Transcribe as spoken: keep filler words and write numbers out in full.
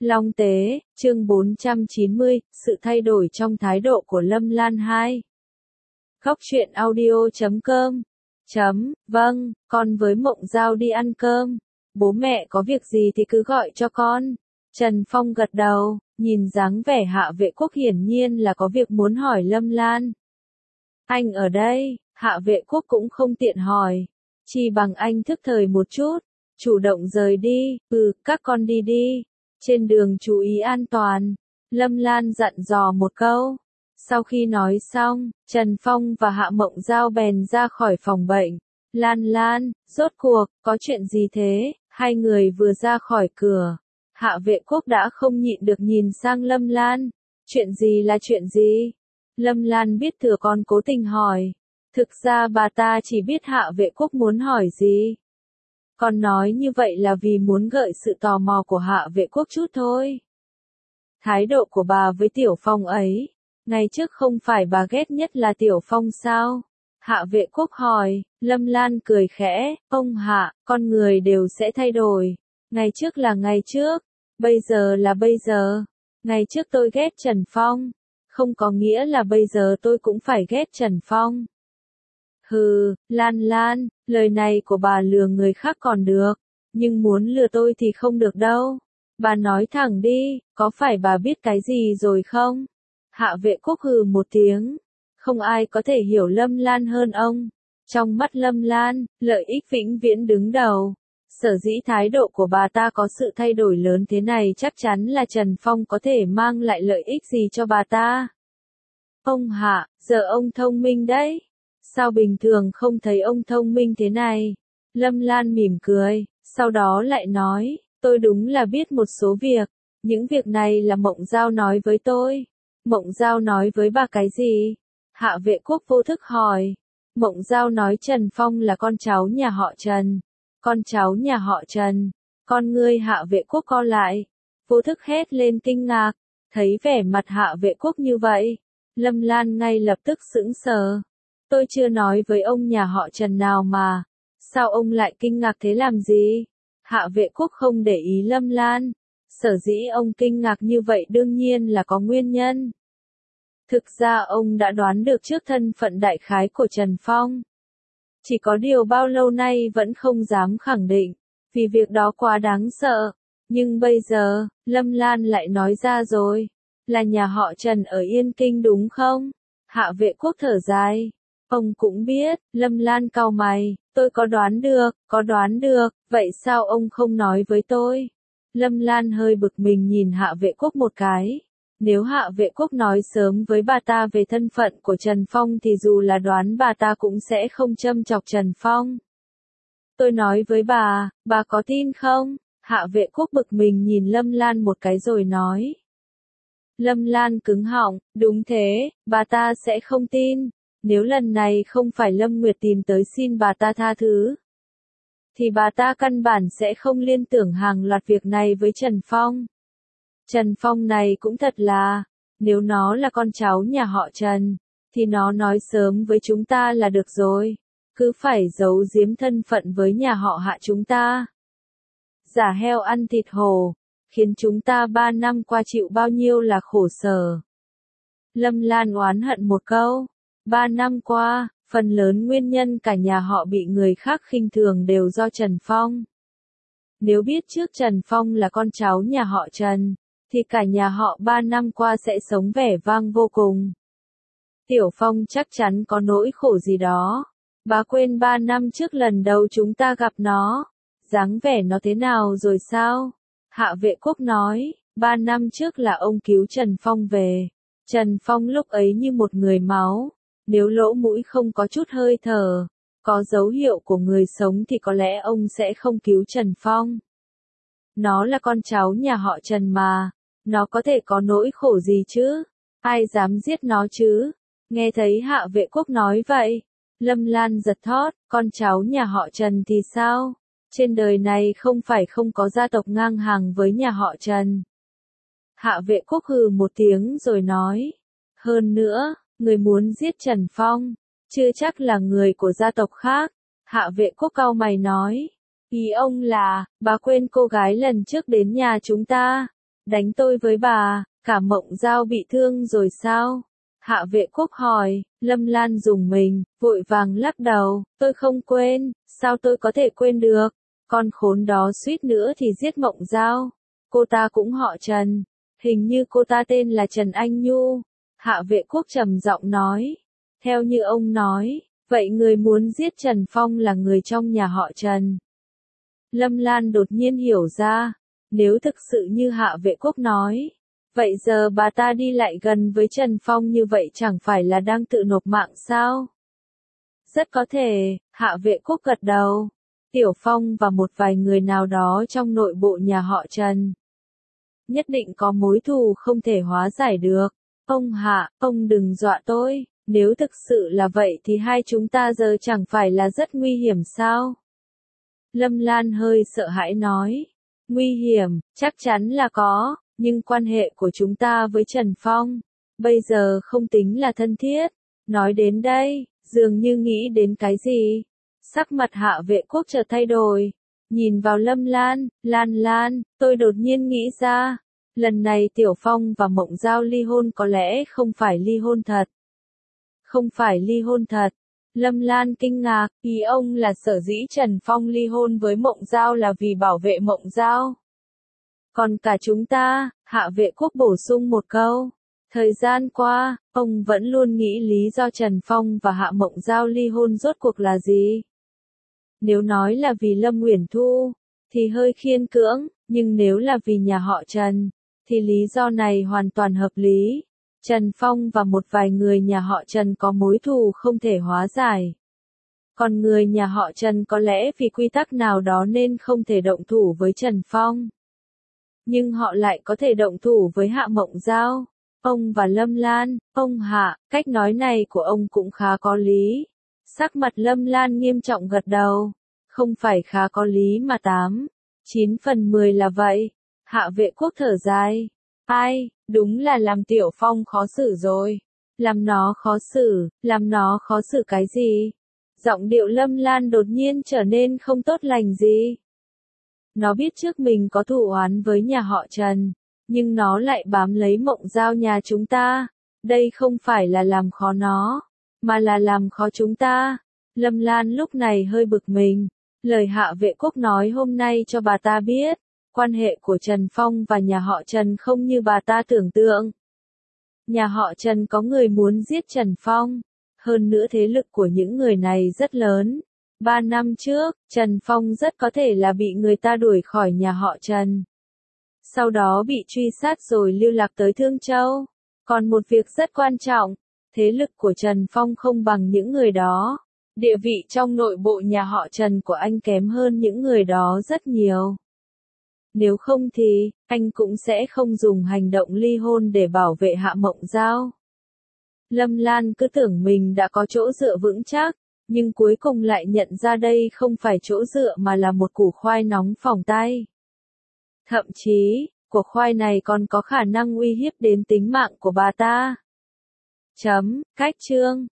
Long Tế, chương bốn trăm chín mươi, sự thay đổi trong thái độ của Lâm Lan hai. Khóc chuyện audio chấm com. Chấm, vâng, con với Mộng Giao đi ăn cơm. Bố mẹ có việc gì thì cứ gọi cho con. Trần Phong gật đầu, nhìn dáng vẻ Hạ Vệ Quốc hiển nhiên là có việc muốn hỏi Lâm Lan. Anh ở đây, Hạ Vệ Quốc cũng không tiện hỏi. Chỉ bằng anh thức thời một chút, chủ động rời đi, ừ, các con đi đi. Trên đường chú ý an toàn, Lâm Lan dặn dò một câu. Sau khi nói xong, Trần Phong và Hạ Mộng Giao bèn ra khỏi phòng bệnh. Lan Lan, rốt cuộc, có chuyện gì thế? Hai người vừa ra khỏi cửa. Hạ Vệ Quốc đã không nhịn được nhìn sang Lâm Lan. Chuyện gì là chuyện gì? Lâm Lan biết thừa con cố tình hỏi. Thực ra bà ta chỉ biết Hạ Vệ Quốc muốn hỏi gì. Con nói như vậy là vì muốn gợi sự tò mò của Hạ Vệ Quốc chút thôi. Thái độ của bà với Tiểu Phong ấy, ngày trước không phải bà ghét nhất là Tiểu Phong sao? Hạ Vệ Quốc hỏi. Lâm Lan cười khẽ, ông Hạ, con người đều sẽ thay đổi. Ngày trước là ngày trước, bây giờ là bây giờ. Ngày trước tôi ghét Trần Phong, không có nghĩa là bây giờ tôi cũng phải ghét Trần Phong. Hừ, Lan Lan, lời này của bà lừa người khác còn được, nhưng muốn lừa tôi thì không được đâu. Bà nói thẳng đi, có phải bà biết cái gì rồi không? Hạ Vệ Quốc hừ một tiếng. Không ai có thể hiểu Lâm Lan hơn ông. Trong mắt Lâm Lan, lợi ích vĩnh viễn đứng đầu. Sở dĩ thái độ của bà ta có sự thay đổi lớn thế này chắc chắn là Trần Phong có thể mang lại lợi ích gì cho bà ta. Ông Hạ, giờ ông thông minh đấy. Sao bình thường không thấy ông thông minh thế này? Lâm Lan mỉm cười, sau đó lại nói, tôi đúng là biết một số việc. Những việc này là Mộng Giao nói với tôi. Mộng Giao nói với bà cái gì? Hạ Vệ Quốc vô thức hỏi. Mộng Giao nói Trần Phong là con cháu nhà họ Trần. Con cháu nhà họ Trần. Con ngươi Hạ Vệ Quốc co lại. Vô thức hét lên kinh ngạc. Thấy vẻ mặt Hạ Vệ Quốc như vậy, Lâm Lan ngay lập tức sững sờ. Tôi chưa nói với ông nhà họ Trần nào mà. Sao ông lại kinh ngạc thế làm gì? Hạ Vệ Quốc không để ý Lâm Lan. Sở dĩ ông kinh ngạc như vậy đương nhiên là có nguyên nhân. Thực ra ông đã đoán được trước thân phận đại khái của Trần Phong. Chỉ có điều bao lâu nay vẫn không dám khẳng định, vì việc đó quá đáng sợ. Nhưng bây giờ, Lâm Lan lại nói ra rồi. Là nhà họ Trần ở Yên Kinh đúng không? Hạ Vệ Quốc thở dài. Ông cũng biết, Lâm Lan cau mày, tôi có đoán được, có đoán được, vậy sao ông không nói với tôi? Lâm Lan hơi bực mình nhìn Hạ Vệ Quốc một cái. Nếu Hạ Vệ Quốc nói sớm với bà ta về thân phận của Trần Phong thì dù là đoán bà ta cũng sẽ không châm chọc Trần Phong. Tôi nói với bà, bà có tin không? Hạ Vệ Quốc bực mình nhìn Lâm Lan một cái rồi nói. Lâm Lan cứng họng, đúng thế, bà ta sẽ không tin. Nếu lần này không phải Lâm Nguyệt tìm tới xin bà ta tha thứ, thì bà ta căn bản sẽ không liên tưởng hàng loạt việc này với Trần Phong. Trần Phong này cũng thật là, nếu nó là con cháu nhà họ Trần, thì nó nói sớm với chúng ta là được rồi. Cứ phải giấu giếm thân phận với nhà họ Hạ chúng ta. Giả heo ăn thịt hổ, khiến chúng ta ba năm qua chịu bao nhiêu là khổ sở. Lâm Lan oán hận một câu. Ba năm qua, phần lớn nguyên nhân cả nhà họ bị người khác khinh thường đều do Trần Phong. Nếu biết trước Trần Phong là con cháu nhà họ Trần, thì cả nhà họ ba năm qua sẽ sống vẻ vang vô cùng. Tiểu Phong chắc chắn có nỗi khổ gì đó. Bà quên ba năm trước lần đầu chúng ta gặp nó, dáng vẻ nó thế nào rồi sao? Hạ Vệ Quốc nói, ba năm trước là ông cứu Trần Phong về. Trần Phong lúc ấy như một người máu. Nếu lỗ mũi không có chút hơi thở, có dấu hiệu của người sống thì có lẽ ông sẽ không cứu Trần Phong. Nó là con cháu nhà họ Trần mà, nó có thể có nỗi khổ gì chứ? Ai dám giết nó chứ? Nghe thấy Hạ Vệ Quốc nói vậy, Lâm Lan giật thót, con cháu nhà họ Trần thì sao? Trên đời này không phải không có gia tộc ngang hàng với nhà họ Trần. Hạ Vệ Quốc hừ một tiếng rồi nói, hơn nữa, người muốn giết Trần Phong, chưa chắc là người của gia tộc khác. Hạ Vệ Quốc cau mày nói, ý ông là, bà quên cô gái lần trước đến nhà chúng ta, Đánh tôi với bà, cả Mộng Giao bị thương rồi sao? Hạ Vệ Quốc hỏi. Lâm Lan rùng mình, vội vàng lắc đầu, tôi không quên, sao tôi có thể quên được? Con khốn đó suýt nữa thì giết Mộng Giao. Cô ta cũng họ Trần, hình như cô ta tên là Trần Anh Nhu. Hạ Vệ Quốc trầm giọng nói. Theo như ông nói, vậy người muốn giết Trần Phong là người trong nhà họ Trần. Lâm Lan đột nhiên hiểu ra, nếu thực sự như Hạ Vệ Quốc nói, vậy giờ bà ta đi lại gần với Trần Phong như vậy chẳng phải là đang tự nộp mạng sao? Rất có thể, Hạ Vệ Quốc gật đầu. Tiểu Phong và một vài người nào đó trong nội bộ nhà họ Trần. Nhất định có mối thù không thể hóa giải được. Ông Hạ, ông đừng dọa tôi, nếu thực sự là vậy thì hai chúng ta giờ chẳng phải là rất nguy hiểm sao? Lâm Lan hơi sợ hãi nói. Nguy hiểm, chắc chắn là có, nhưng quan hệ của chúng ta với Trần Phong, bây giờ không tính là thân thiết. Nói đến đây, dường như nghĩ đến cái gì. Sắc mặt Hạ Vệ Quốc chợt thay đổi. Nhìn vào Lâm Lan, Lan Lan, tôi đột nhiên nghĩ ra. Lần này Tiểu Phong và Mộng Giao ly hôn có lẽ không phải ly hôn thật. Không phải ly hôn thật. Lâm Lan kinh ngạc, ý ông là sở dĩ Trần Phong ly hôn với Mộng Giao là vì bảo vệ Mộng Giao. Còn cả chúng ta, Hạ Vệ Quốc bổ sung một câu. Thời gian qua, ông vẫn luôn nghĩ lý do Trần Phong và Hạ Mộng Giao ly hôn rốt cuộc là gì? Nếu nói là vì Lâm Uyển Thu, thì hơi khiên cưỡng, nhưng nếu là vì nhà họ Trần, thì lý do này hoàn toàn hợp lý. Trần Phong và một vài người nhà họ Trần có mối thù không thể hóa giải. Còn người nhà họ Trần có lẽ vì quy tắc nào đó nên không thể động thủ với Trần Phong. Nhưng họ lại có thể động thủ với Hạ Mộng Giao. Ông và Lâm Lan, ông Hạ, cách nói này của ông cũng khá có lý. Sắc mặt Lâm Lan nghiêm trọng gật đầu. Không phải khá có lý mà tám, chín phần mười là vậy. Hạ Vệ Quốc thở dài. Ai, đúng là làm Tiểu Phong khó xử rồi. Làm nó khó xử, làm nó khó xử cái gì? Giọng điệu Lâm Lan đột nhiên trở nên không tốt lành gì. Nó biết trước mình có thù oán với nhà họ Trần, nhưng nó lại bám lấy Mộng Giao nhà chúng ta. Đây không phải là làm khó nó, mà là làm khó chúng ta. Lâm Lan lúc này hơi bực mình. Lời Hạ Vệ Quốc nói hôm nay cho bà ta biết, quan hệ của Trần Phong và nhà họ Trần không như bà ta tưởng tượng. Nhà họ Trần có người muốn giết Trần Phong, hơn nữa thế lực của những người này rất lớn. Ba năm trước, Trần Phong rất có thể là bị người ta đuổi khỏi nhà họ Trần. Sau đó bị truy sát rồi lưu lạc tới Thương Châu. Còn một việc rất quan trọng, thế lực của Trần Phong không bằng những người đó. Địa vị trong nội bộ nhà họ Trần của anh kém hơn những người đó rất nhiều. Nếu không thì, anh cũng sẽ không dùng hành động ly hôn để bảo vệ Hạ Mộng Giao. Lâm Lan cứ tưởng mình đã có chỗ dựa vững chắc, nhưng cuối cùng lại nhận ra đây không phải chỗ dựa mà là một củ khoai nóng phỏng tay. Thậm chí, củ khoai này còn có khả năng uy hiếp đến tính mạng của bà ta. Chấm, cách chương.